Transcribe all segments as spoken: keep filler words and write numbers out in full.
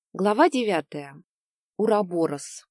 Глава девятая. Ураборос.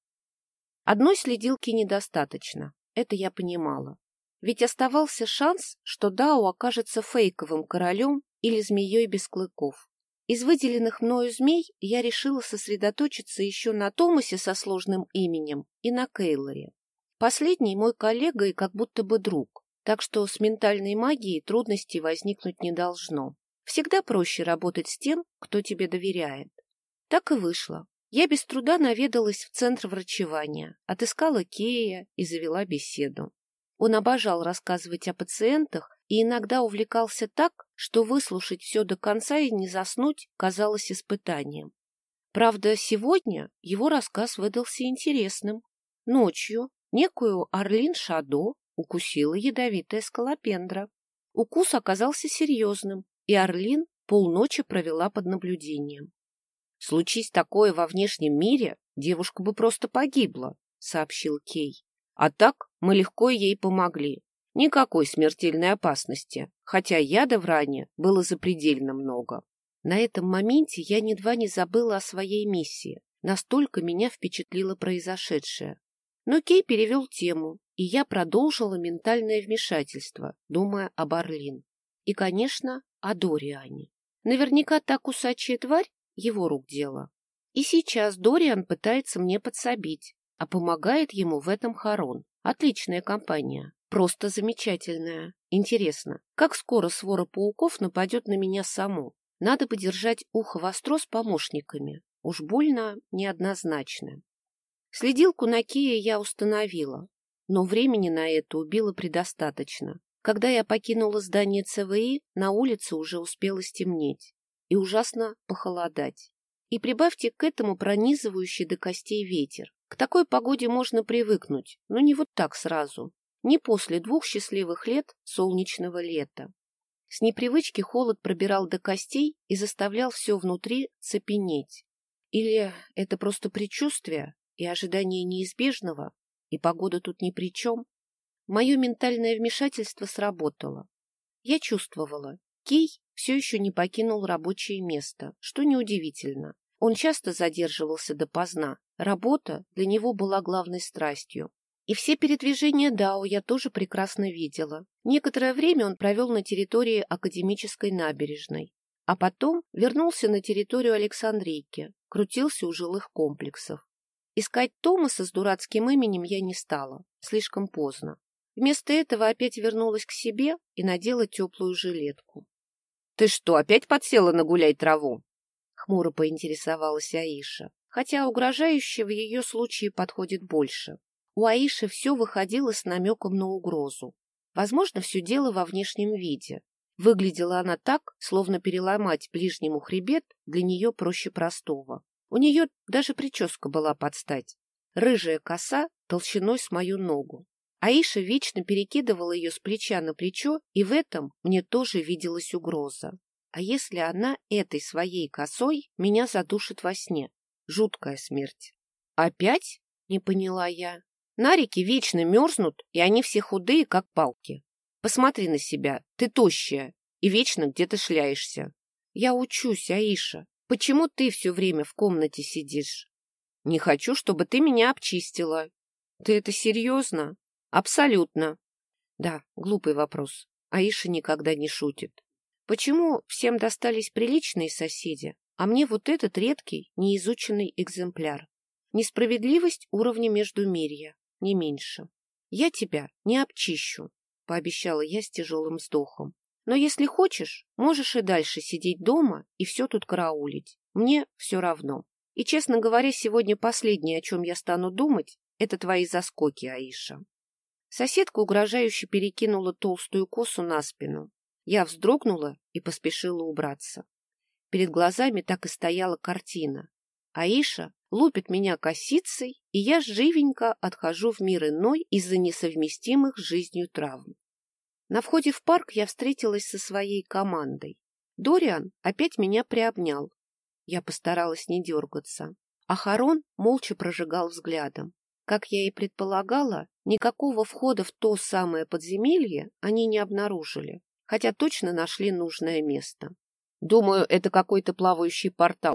Одной следилки недостаточно, это я понимала. Ведь оставался шанс, что Дао окажется фейковым королем или змеей без клыков. Из выделенных мною змей я решила сосредоточиться еще на Томасе со сложным именем и на Кейлоре. Последний мой коллега и как будто бы друг, так что с ментальной магией трудностей возникнуть не должно. Всегда проще работать с тем, кто тебе доверяет. Так и вышло. Я без труда наведалась в центр врачевания, отыскала Кея и завела беседу. Он обожал рассказывать о пациентах и иногда увлекался так, что выслушать все до конца и не заснуть казалось испытанием. Правда, сегодня его рассказ выдался интересным. Ночью некую Орлин Шадо укусила ядовитая скалопендра. Укус оказался серьезным, и Орлин полночи провела под наблюдением. «Случись такое во внешнем мире, девушка бы просто погибла», — сообщил Кей. «А так мы легко ей помогли. Никакой смертельной опасности, хотя яда в ране было запредельно много». На этом моменте я едва не забыла о своей миссии. Настолько меня впечатлило произошедшее. Но Кей перевел тему, и я продолжила ментальное вмешательство, думая об Орлин. И, конечно, о Дориане. Наверняка та кусачая тварь его рук дело. И сейчас Дориан пытается мне подсобить, а помогает ему в этом Харон. Отличная компания. Просто замечательная. Интересно, как скоро свора пауков нападет на меня саму? Надо бы держать ухо востро с помощниками. Уж больно неоднозначно. Следилку на Кея я установила, но времени на это убило предостаточно. Когда я покинула здание ЦВИ, на улице уже успело стемнеть и ужасно похолодать. И прибавьте к этому пронизывающий до костей ветер. К такой погоде можно привыкнуть, но не вот так сразу. Не после двух счастливых лет солнечного лета. С непривычки холод пробирал до костей и заставлял все внутри цепенеть. Или это просто предчувствие и ожидание неизбежного, и погода тут ни при чем? Мое ментальное вмешательство сработало. Я чувствовала, Кей все еще не покинул рабочее место, что неудивительно. Он часто задерживался допоздна. Работа для него была главной страстью. И все передвижения Дао я тоже прекрасно видела. Некоторое время он провел на территории Академической набережной, а потом вернулся на территорию Александрийки, крутился у жилых комплексов. Искать Томаса с дурацким именем я не стала, слишком поздно. Вместо этого опять вернулась к себе и надела теплую жилетку. — Ты что, опять подсела нагулять траву? — хмуро поинтересовалась Аиша, хотя угрожающее в ее случае подходит больше. У Аиши все выходило с намеком на угрозу. Возможно, все дело во внешнем виде. Выглядела она так, словно переломать ближнему хребет для нее проще простого. У нее даже прическа была под стать. Рыжая коса толщиной с мою ногу. Аиша вечно перекидывала ее с плеча на плечо, и в этом мне тоже виделась угроза. А если она этой своей косой меня задушит во сне? Жуткая смерть. Опять? Не поняла я. Нарики вечно мерзнут, и они все худые, как палки. Посмотри на себя, ты тощая, и вечно где-то шляешься. Я учусь, Аиша. Почему ты все время в комнате сидишь? Не хочу, чтобы ты меня обчистила. Ты это серьезно? Абсолютно. Да, глупый вопрос. Аиша никогда не шутит. Почему всем достались приличные соседи, а мне вот этот редкий, неизученный экземпляр? Несправедливость уровня междумирья, не меньше. Я тебя не обчищу, пообещала я с тяжелым вздохом. Но если хочешь, можешь и дальше сидеть дома и все тут караулить. Мне все равно. И, честно говоря, сегодня последнее, о чем я стану думать, это твои заскоки, Аиша. Соседка угрожающе перекинула толстую косу на спину. Я вздрогнула и поспешила убраться. Перед глазами так и стояла картина. Аиша лупит меня косицей, и я живенько отхожу в мир иной из-за несовместимых с жизнью травм. На входе в парк я встретилась со своей командой. Дориан опять меня приобнял. Я постаралась не дергаться. А Харон молча прожигал взглядом. Как я и предполагала, никакого входа в то самое подземелье они не обнаружили, хотя точно нашли нужное место. Думаю, это какой-то плавающий портал,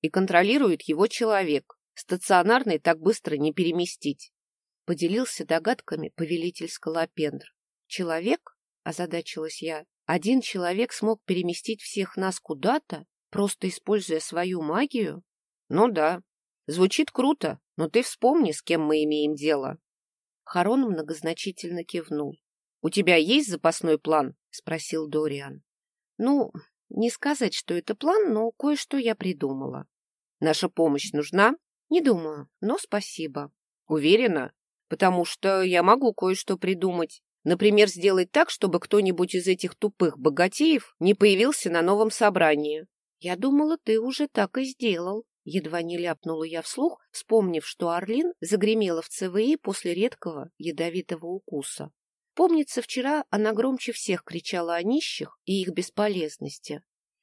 и контролирует его человек. Стационарный так быстро не переместить. Поделился догадками повелитель Скалопендр. Человек? Озадачилась я. Один человек смог переместить всех нас куда-то, просто используя свою магию? Ну да. Звучит круто, но ты вспомни, с кем мы имеем дело. Харон многозначительно кивнул. У тебя есть запасной план? Спросил Дориан. Ну, не сказать, что это план, но кое-что я придумала. Наша помощь нужна? Не думаю, но спасибо. Уверена? Потому что я могу кое-что придумать. Например, сделать так, чтобы кто-нибудь из этих тупых богатеев не появился на новом собрании. Я думала, ты уже так и сделал. Едва не ляпнула я вслух, вспомнив, что Орлин загремела в ЦВИ после редкого ядовитого укуса. Помнится, вчера она громче всех кричала о нищих и их бесполезности.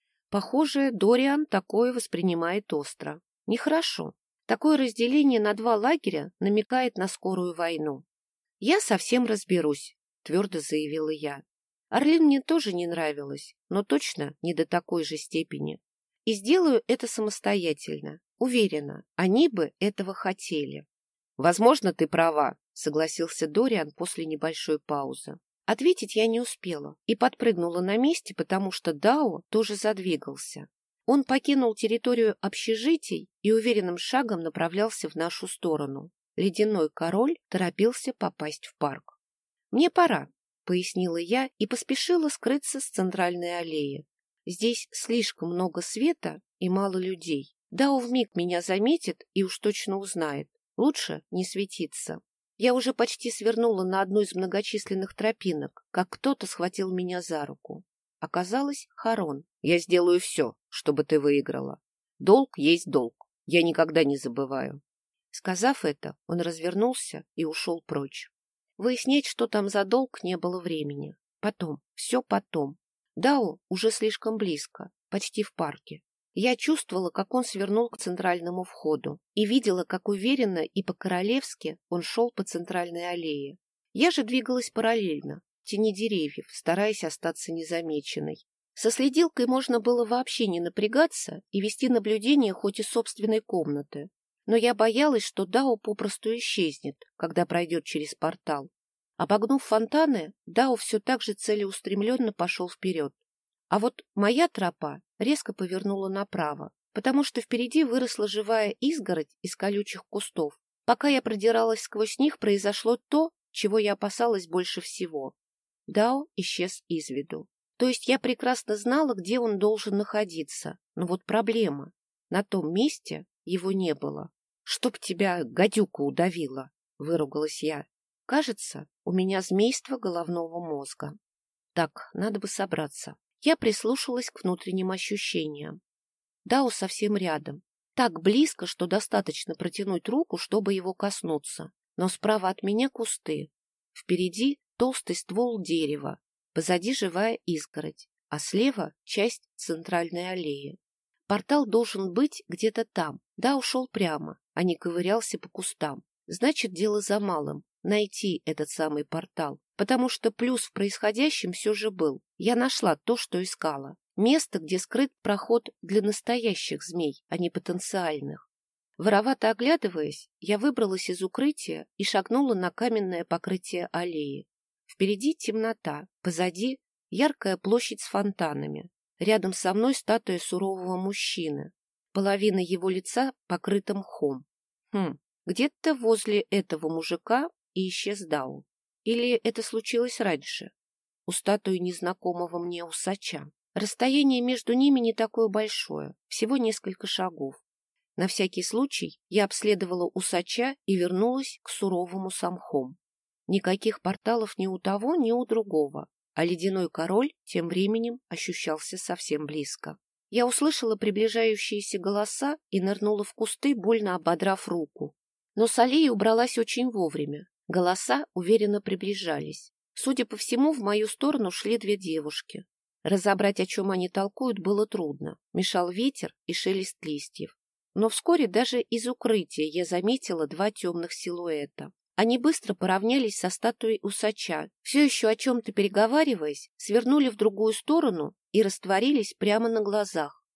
Похоже, Дориан такое воспринимает остро. Нехорошо. Такое разделение на два лагеря намекает на скорую войну. «Я совсем разберусь», — твердо заявила я. Орлин мне тоже не нравилась, но точно не до такой же степени. И сделаю это самостоятельно. Уверена, они бы этого хотели. «Возможно, ты права», — согласился Дориан после небольшой паузы. Ответить я не успела и подпрыгнула на месте, потому что Дао тоже задвигался. Он покинул территорию общежитий и уверенным шагом направлялся в нашу сторону. Ледяной король торопился попасть в парк. «Мне пора», — пояснила я и поспешила скрыться с центральной аллеи. Здесь слишком много света и мало людей. Дао вмиг меня заметит и уж точно узнает. Лучше не светиться. Я уже почти свернула на одну из многочисленных тропинок, как кто-то схватил меня за руку. Оказалось, Харон. «Я сделаю все, чтобы ты выиграла. Долг есть долг. Я никогда не забываю». Сказав это, он развернулся и ушел прочь. Выяснять, что там за долг, не было времени. Потом, все потом. Дао уже слишком близко, почти в парке. Я чувствовала, как он свернул к центральному входу, и видела, как уверенно и по-королевски он шел по центральной аллее. Я же двигалась параллельно, в тени деревьев, стараясь остаться незамеченной. Со следилкой можно было вообще не напрягаться и вести наблюдение хоть из собственной комнаты. Но я боялась, что Дао попросту исчезнет, когда пройдет через портал. Обогнув фонтаны, Дао все так же целеустремленно пошел вперед. А вот моя тропа резко повернула направо, потому что впереди выросла живая изгородь из колючих кустов. Пока я продиралась сквозь них, произошло то, чего я опасалась больше всего. Дао исчез из виду. То есть я прекрасно знала, где он должен находиться. Но вот проблема. На том месте его не было. «Чтоб тебя гадюка удавила!» — выругалась я. Кажется, у меня змейство головного мозга. Так, надо бы собраться. Я прислушалась к внутренним ощущениям. Дао совсем рядом. Так близко, что достаточно протянуть руку, чтобы его коснуться. Но справа от меня кусты. Впереди толстый ствол дерева. Позади живая изгородь. А слева часть центральной аллеи. Портал должен быть где-то там. Да, ушел прямо, а не ковырялся по кустам. Значит, дело за малым. Найти этот самый портал. Потому что плюс в происходящем все же был. Я нашла то, что искала. Место, где скрыт проход для настоящих змей, а не потенциальных. Воровато оглядываясь, я выбралась из укрытия и шагнула на каменное покрытие аллеи. Впереди темнота, позади яркая площадь с фонтанами. Рядом со мной статуя сурового мужчины. Половина его лица покрыта мхом. Хм, где-то возле этого мужика и исчез Дао. Или это случилось раньше? У статуи незнакомого мне усача. Расстояние между ними не такое большое, всего несколько шагов. На всякий случай я обследовала усача и вернулась к суровому самхом. Никаких порталов ни у того, ни у другого, а ледяной король тем временем ощущался совсем близко. Я услышала приближающиеся голоса и нырнула в кусты, больно ободрав руку. Но с аллеи убралась очень вовремя. Голоса уверенно приближались. Судя по всему, в мою сторону шли две девушки. Разобрать, о чем они толкуют, было трудно. Мешал ветер и шелест листьев. Но вскоре даже из укрытия я заметила два темных силуэта. Они быстро поравнялись со статуей усача, все еще о чем-то переговариваясь, свернули в другую сторону и растворились прямо на глазах.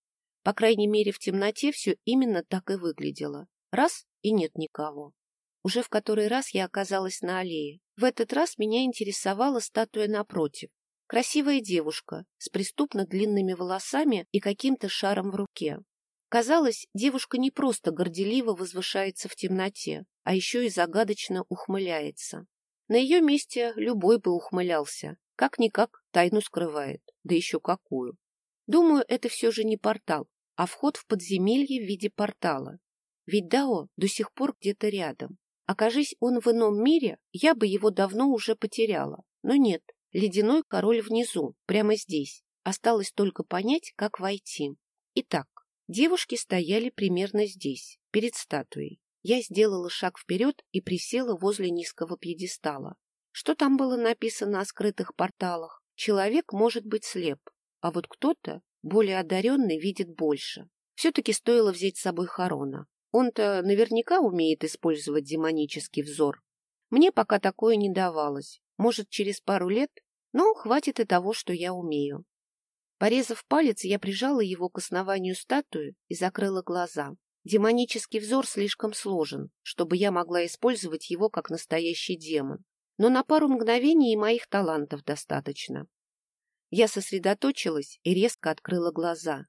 По крайней мере, в темноте все именно так и выглядело. Раз — и нет никого. Уже в который раз я оказалась на аллее. В этот раз меня интересовала статуя напротив. Красивая девушка с преступно длинными волосами и каким-то шаром в руке. Казалось, девушка не просто горделиво возвышается в темноте, а еще и загадочно ухмыляется. На ее месте любой бы ухмылялся. Как-никак тайну скрывает, да еще какую. Думаю, это все же не портал, а вход в подземелье в виде портала. Ведь Дао до сих пор где-то рядом. Окажись он в ином мире, я бы его давно уже потеряла. Но нет, ледяной король внизу, прямо здесь. Осталось только понять, как войти. Итак, девушки стояли примерно здесь, перед статуей. Я сделала шаг вперед и присела возле низкого пьедестала. Что там было написано о скрытых порталах? Человек может быть слеп, а вот кто-то, более одаренный, видит больше. Все-таки стоило взять с собой Харона. Он-то наверняка умеет использовать демонический взор. Мне пока такое не давалось. Может, через пару лет? Но хватит и того, что я умею. Порезав палец, я прижала его к основанию статуи и закрыла глаза. Демонический взор слишком сложен, чтобы я могла использовать его как настоящий демон. Но на пару мгновений и моих талантов достаточно. Я сосредоточилась и резко открыла глаза.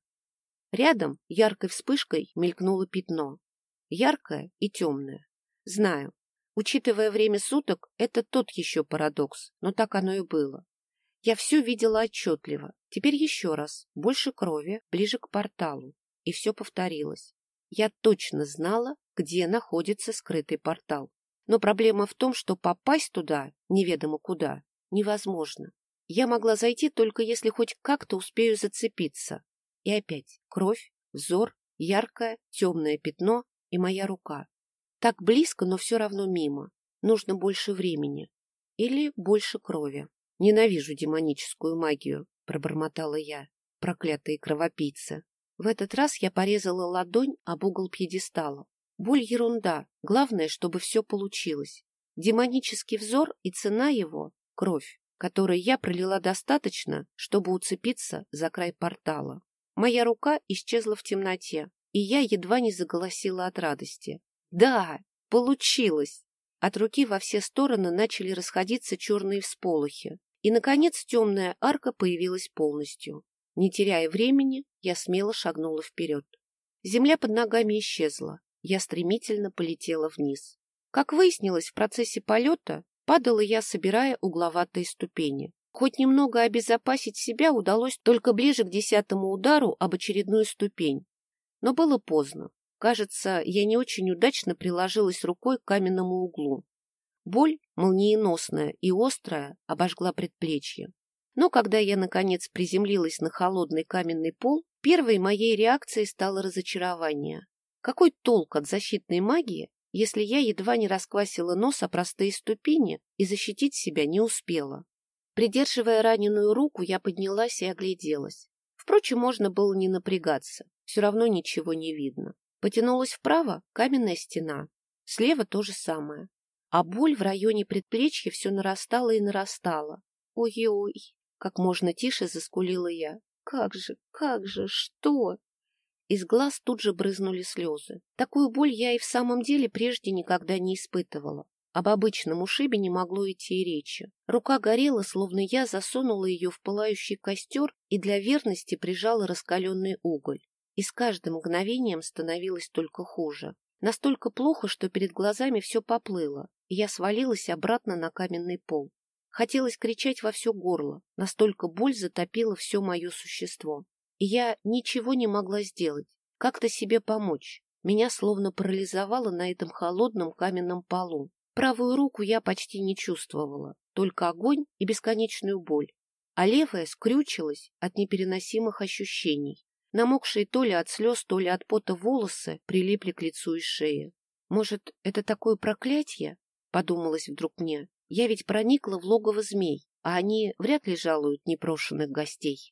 Рядом яркой вспышкой мелькнуло пятно. Яркое и темное. Знаю, учитывая время суток, это тот еще парадокс, но так оно и было. Я все видела отчетливо. Теперь еще раз. Больше крови, ближе к порталу. И все повторилось. Я точно знала, где находится скрытый портал. Но проблема в том, что попасть туда, неведомо куда, невозможно. Я могла зайти только если хоть как-то успею зацепиться. И опять кровь, взор, яркое, темное пятно и моя рука. Так близко, но все равно мимо. Нужно больше времени. Или больше крови. Ненавижу демоническую магию, пробормотала я. Проклятые кровопийцы. В этот раз я порезала ладонь об угол пьедестала. Боль ерунда. Главное, чтобы все получилось. Демонический взор и цена его — кровь, которой я пролила достаточно, чтобы уцепиться за край портала. Моя рука исчезла в темноте, и я едва не заголосила от радости. Да, получилось! От руки во все стороны начали расходиться черные всполохи, и, наконец, темная арка появилась полностью. Не теряя времени, я смело шагнула вперед. Земля под ногами исчезла. Я стремительно полетела вниз. Как выяснилось, в процессе полета падала я, собирая угловатые ступени. Хоть немного обезопасить себя удалось только ближе к десятому удару об очередную ступень. Но было поздно. Кажется, я не очень удачно приложилась рукой к каменному углу. Боль, молниеносная и острая, обожгла предплечье. Но когда я, наконец, приземлилась на холодный каменный пол, первой моей реакцией стало разочарование. Какой толк от защитной магии, если я едва не расквасила нос о простые ступени и защитить себя не успела? Придерживая раненую руку, я поднялась и огляделась. Впрочем, можно было не напрягаться, все равно ничего не видно. Потянулась вправо — каменная стена, слева то же самое. А боль в районе предплечья все нарастала и нарастала. Ой-ой, как можно тише заскулила я. Как же, как же, что? Из глаз тут же брызнули слезы. Такую боль я и в самом деле прежде никогда не испытывала. Об обычном ушибе не могло идти и речи. Рука горела, словно я засунула ее в пылающий костер и для верности прижала раскаленный уголь. И с каждым мгновением становилось только хуже. Настолько плохо, что перед глазами все поплыло, и я свалилась обратно на каменный пол. Хотелось кричать во все горло, настолько боль затопила все мое существо. И я ничего не могла сделать, как-то себе помочь. Меня словно парализовало на этом холодном каменном полу. Правую руку я почти не чувствовала, только огонь и бесконечную боль, а левая скрючилась от непереносимых ощущений. Намокшие то ли от слез, то ли от пота волосы прилипли к лицу и шее. Может, это такое проклятие? Подумалось вдруг мне. Я ведь проникла в логово змей, а они вряд ли жалуют непрошенных гостей.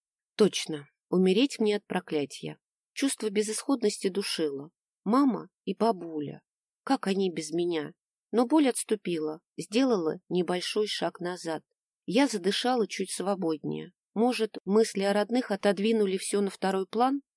Точно, умереть мне от проклятия. Чувство безысходности душило. Мама и бабуля. Как они без меня? Но боль отступила, сделала небольшой шаг назад. Я задышала чуть свободнее. Может, мысли о родных отодвинули все на второй план?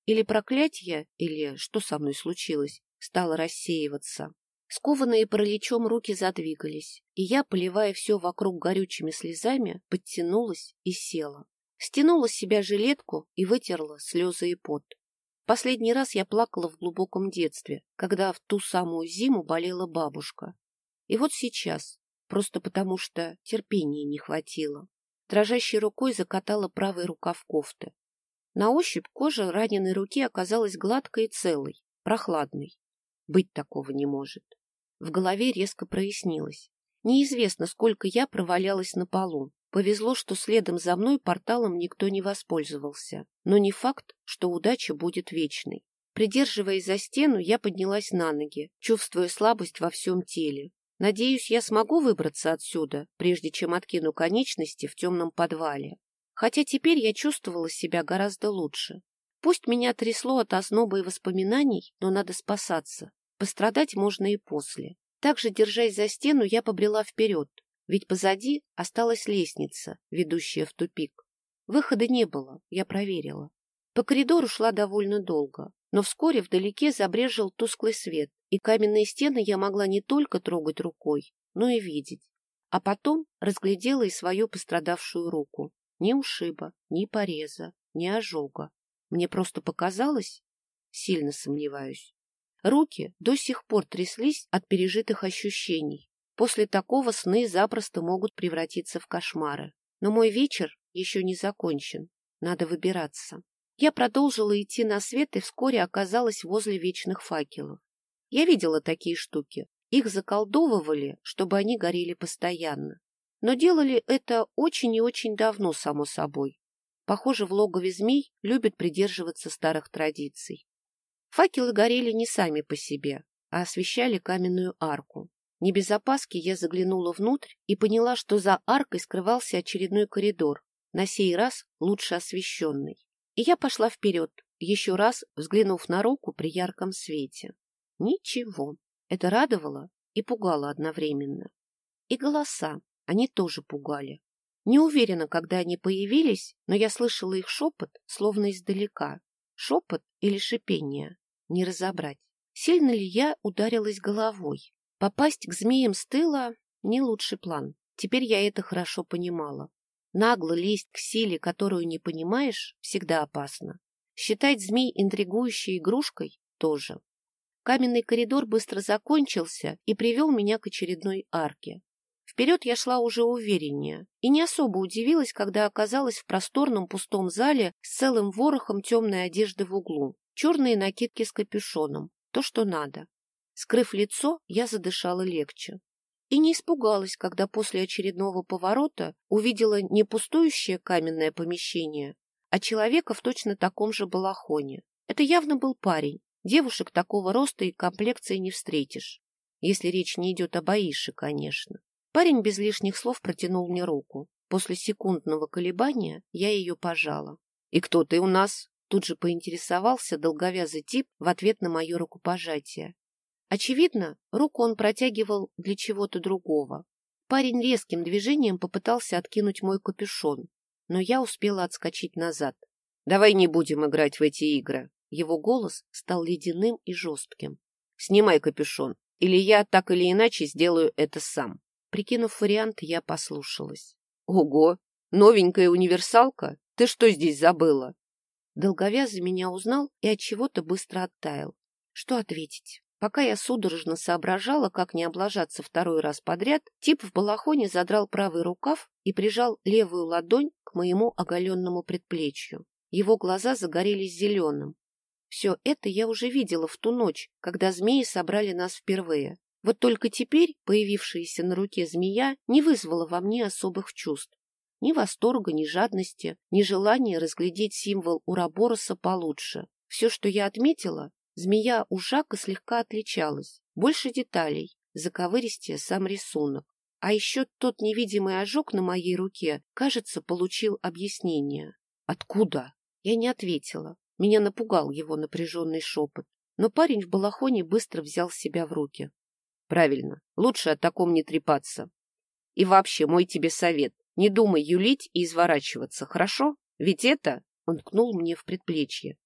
Или проклятие, или что со мной случилось, стало рассеиваться. Скованные параличом руки задвигались, и я, поливая все вокруг горючими слезами, подтянулась и села. Стянула с себя жилетку и вытерла слезы и пот. Последний раз я плакала в глубоком детстве, когда в ту самую зиму болела бабушка. И вот сейчас, просто потому что терпения не хватило, дрожащей рукой закатала правый рукав кофты. На ощупь кожа раненой руки оказалась гладкой и целой, прохладной. Быть такого не может. В голове резко прояснилось. Неизвестно, сколько я провалялась на полу. Повезло, что следом за мной порталом никто не воспользовался. Но не факт, что удача будет вечной. Придерживаясь за стену, я поднялась на ноги, чувствуя слабость во всем теле. Надеюсь, я смогу выбраться отсюда, прежде чем откину конечности в темном подвале. Хотя теперь я чувствовала себя гораздо лучше. Пусть меня трясло от озноба и воспоминаний, но надо спасаться. Пострадать можно и после. Также, держась за стену, я побрела вперед, ведь позади осталась лестница, ведущая в тупик. Выхода не было, я проверила. По коридору шла довольно долго, но вскоре вдалеке забрезжил тусклый свет, и каменные стены я могла не только трогать рукой, но и видеть. А потом разглядела и свою пострадавшую руку. Ни ушиба, ни пореза, ни ожога. Мне просто показалось? Сильно сомневаюсь. Руки до сих пор тряслись от пережитых ощущений. После такого сны запросто могут превратиться в кошмары. Но мой вечер еще не закончен. Надо выбираться. Я продолжила идти на свет и вскоре оказалась возле вечных факелов. Я видела такие штуки. Их заколдовывали, чтобы они горели постоянно. Но делали это очень и очень давно, само собой. Похоже, в логове змей любят придерживаться старых традиций. Факелы горели не сами по себе, а освещали каменную арку. Не без опаски я заглянула внутрь и поняла, что за аркой скрывался очередной коридор, на сей раз лучше освещенный. И я пошла вперед, еще раз взглянув на руку при ярком свете. Ничего. Это радовало и пугало одновременно. И голоса, они тоже пугали. Не уверена, когда они появились, но я слышала их шепот, словно издалека. Шепот или шипение? Не разобрать. Сильно ли я ударилась головой? Попасть к змеям с тыла — не лучший план. Теперь я это хорошо понимала. Нагло лезть к силе, которую не понимаешь, всегда опасно. Считать змей интригующей игрушкой — тоже. Каменный коридор быстро закончился и привел меня к очередной арке. Вперед я шла уже увереннее и не особо удивилась, когда оказалась в просторном пустом зале с целым ворохом темной одежды в углу, черные накидки с капюшоном, то, что надо. Скрыв лицо, я задышала легче. И не испугалась, когда после очередного поворота увидела не пустующее каменное помещение, а человека в точно таком же балахоне. Это явно был парень. Девушек такого роста и комплекции не встретишь. Если речь не идет об Аише, конечно. Парень без лишних слов протянул мне руку. После секундного колебания я ее пожала. — И кто ты у нас? — тут же поинтересовался долговязый тип в ответ на мое рукопожатие. Очевидно, руку он протягивал для чего-то другого. Парень резким движением попытался откинуть мой капюшон, но я успела отскочить назад. — Давай не будем играть в эти игры. Его голос стал ледяным и жестким. — Снимай капюшон, или я так или иначе сделаю это сам. Прикинув варианты, я послушалась. — Ого! Новенькая универсалка? Ты что здесь забыла? Долговязый меня узнал и отчего-то быстро оттаял. Что ответить? Пока я судорожно соображала, как не облажаться второй раз подряд, тип в балахоне задрал правый рукав и прижал левую ладонь к моему оголенному предплечью. Его глаза загорелись зеленым. Все это я уже видела в ту ночь, когда змеи собрали нас впервые. Вот только теперь появившаяся на руке змея не вызвала во мне особых чувств. Ни восторга, ни жадности, ни желания разглядеть символ Урабороса получше. Все, что я отметила, змея у Жака слегка отличалась. Больше деталей, заковыристее сам рисунок. А еще тот невидимый ожог на моей руке, кажется, получил объяснение. Откуда? Я не ответила. Меня напугал его напряженный шепот. Но парень в балахоне быстро взял себя в руки. Правильно, лучше о таком не трепаться. И вообще, мой тебе совет. Не думай юлить и изворачиваться, хорошо? Ведь это... Он ткнул мне в предплечье.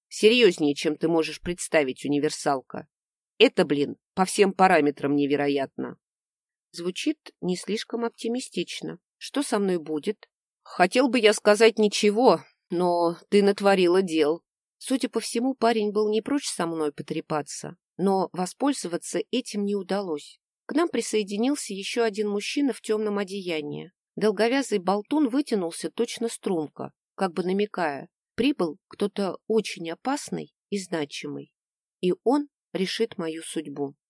Серьезнее, чем ты можешь представить, универсалка. Это, блин, по всем параметрам невероятно. Звучит не слишком оптимистично. Что со мной будет? Хотел бы я сказать ничего, но ты натворила дел. Судя по всему, парень был не прочь со мной потрепаться, но воспользоваться этим не удалось. К нам присоединился еще один мужчина в темном одеянии. Долговязый болтун вытянулся точно струнка, как бы намекая, прибыл кто-то очень опасный и значимый, и он решит мою судьбу.